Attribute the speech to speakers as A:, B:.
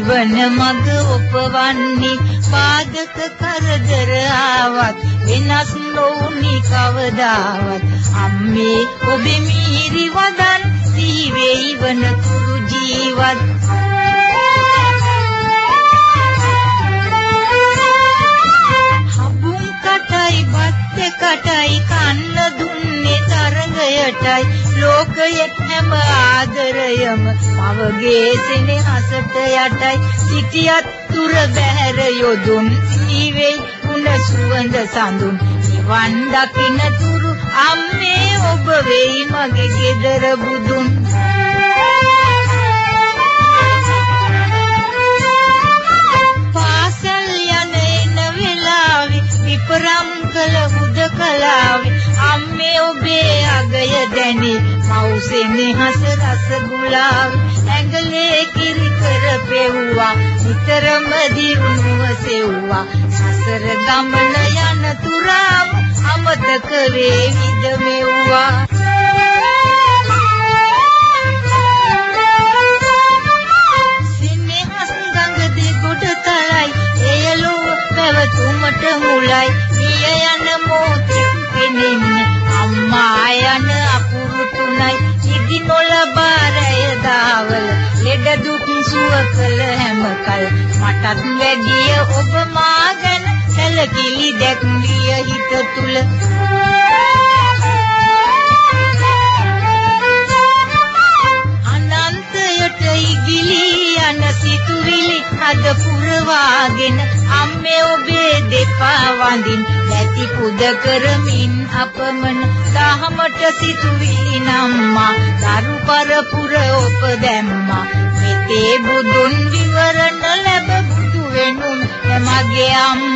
A: නිවන මඟ ඔපවන්නේ පාදක කරදර ආවත් වෙනස් නොවුනි කවදාවත් අම්මේ ඔබේ මිහිරි වදන් සීවේ වන තුරු ජීවත් හබුන් කටයි බත් කටයි කන්න දුන්නේ තරඟයටයි ලෝකයේ හැම ආදරයම මවගේ සෙනෙහසට යටයි සිටියත් තුර බැහැර යොදුන් සීවේ ගුණ සුවඳ සඳුන් නිවන් දකින්න තුරු අම්මේ ඔබ වෙයි මගේ ගෙදර බුදුන් පාසල් යන එන වෙලාවේ විපරම් කළ හුදකලාවේ අම්මේ ඔබේ අගය දැනේ මව්සෙනෙහස රස ගුලාවේ ඇඟලේ කිරි කර පෙව්වා නිතරම දිනුව සෙව්වා සසර ගමන යන තුරාම අමතක වේවිද මෙව්වා සිනෙහස් ගඟ දෙගොඩ තලයි එයලෝ පැවතුමට මුලයි මිය යන මොහොතේ පෙනෙන්නේ අම්මා යන අකුරු තුනයි ඉදි නොලබා රැය දාවල ලෙඩ දුක් සුව කළ හැම කල මටත් වැඩිය ඔබ මා ගැන සැලකිලි දැක්විය හිත තුල අනන්තයට ඉගිලි යන සිතුවිලි අද පුරවාගෙන අම්මේ ඔබේ දෙපා වඳින් නැති පුද කරමින් අපමණ දහමට සිතුවිලි නම්මා දරු පරපුර ඔප දැම්මා මෙතේ බුදුන් විවරණ ලැබ බුදු වෙනුන් මගේ අම්මා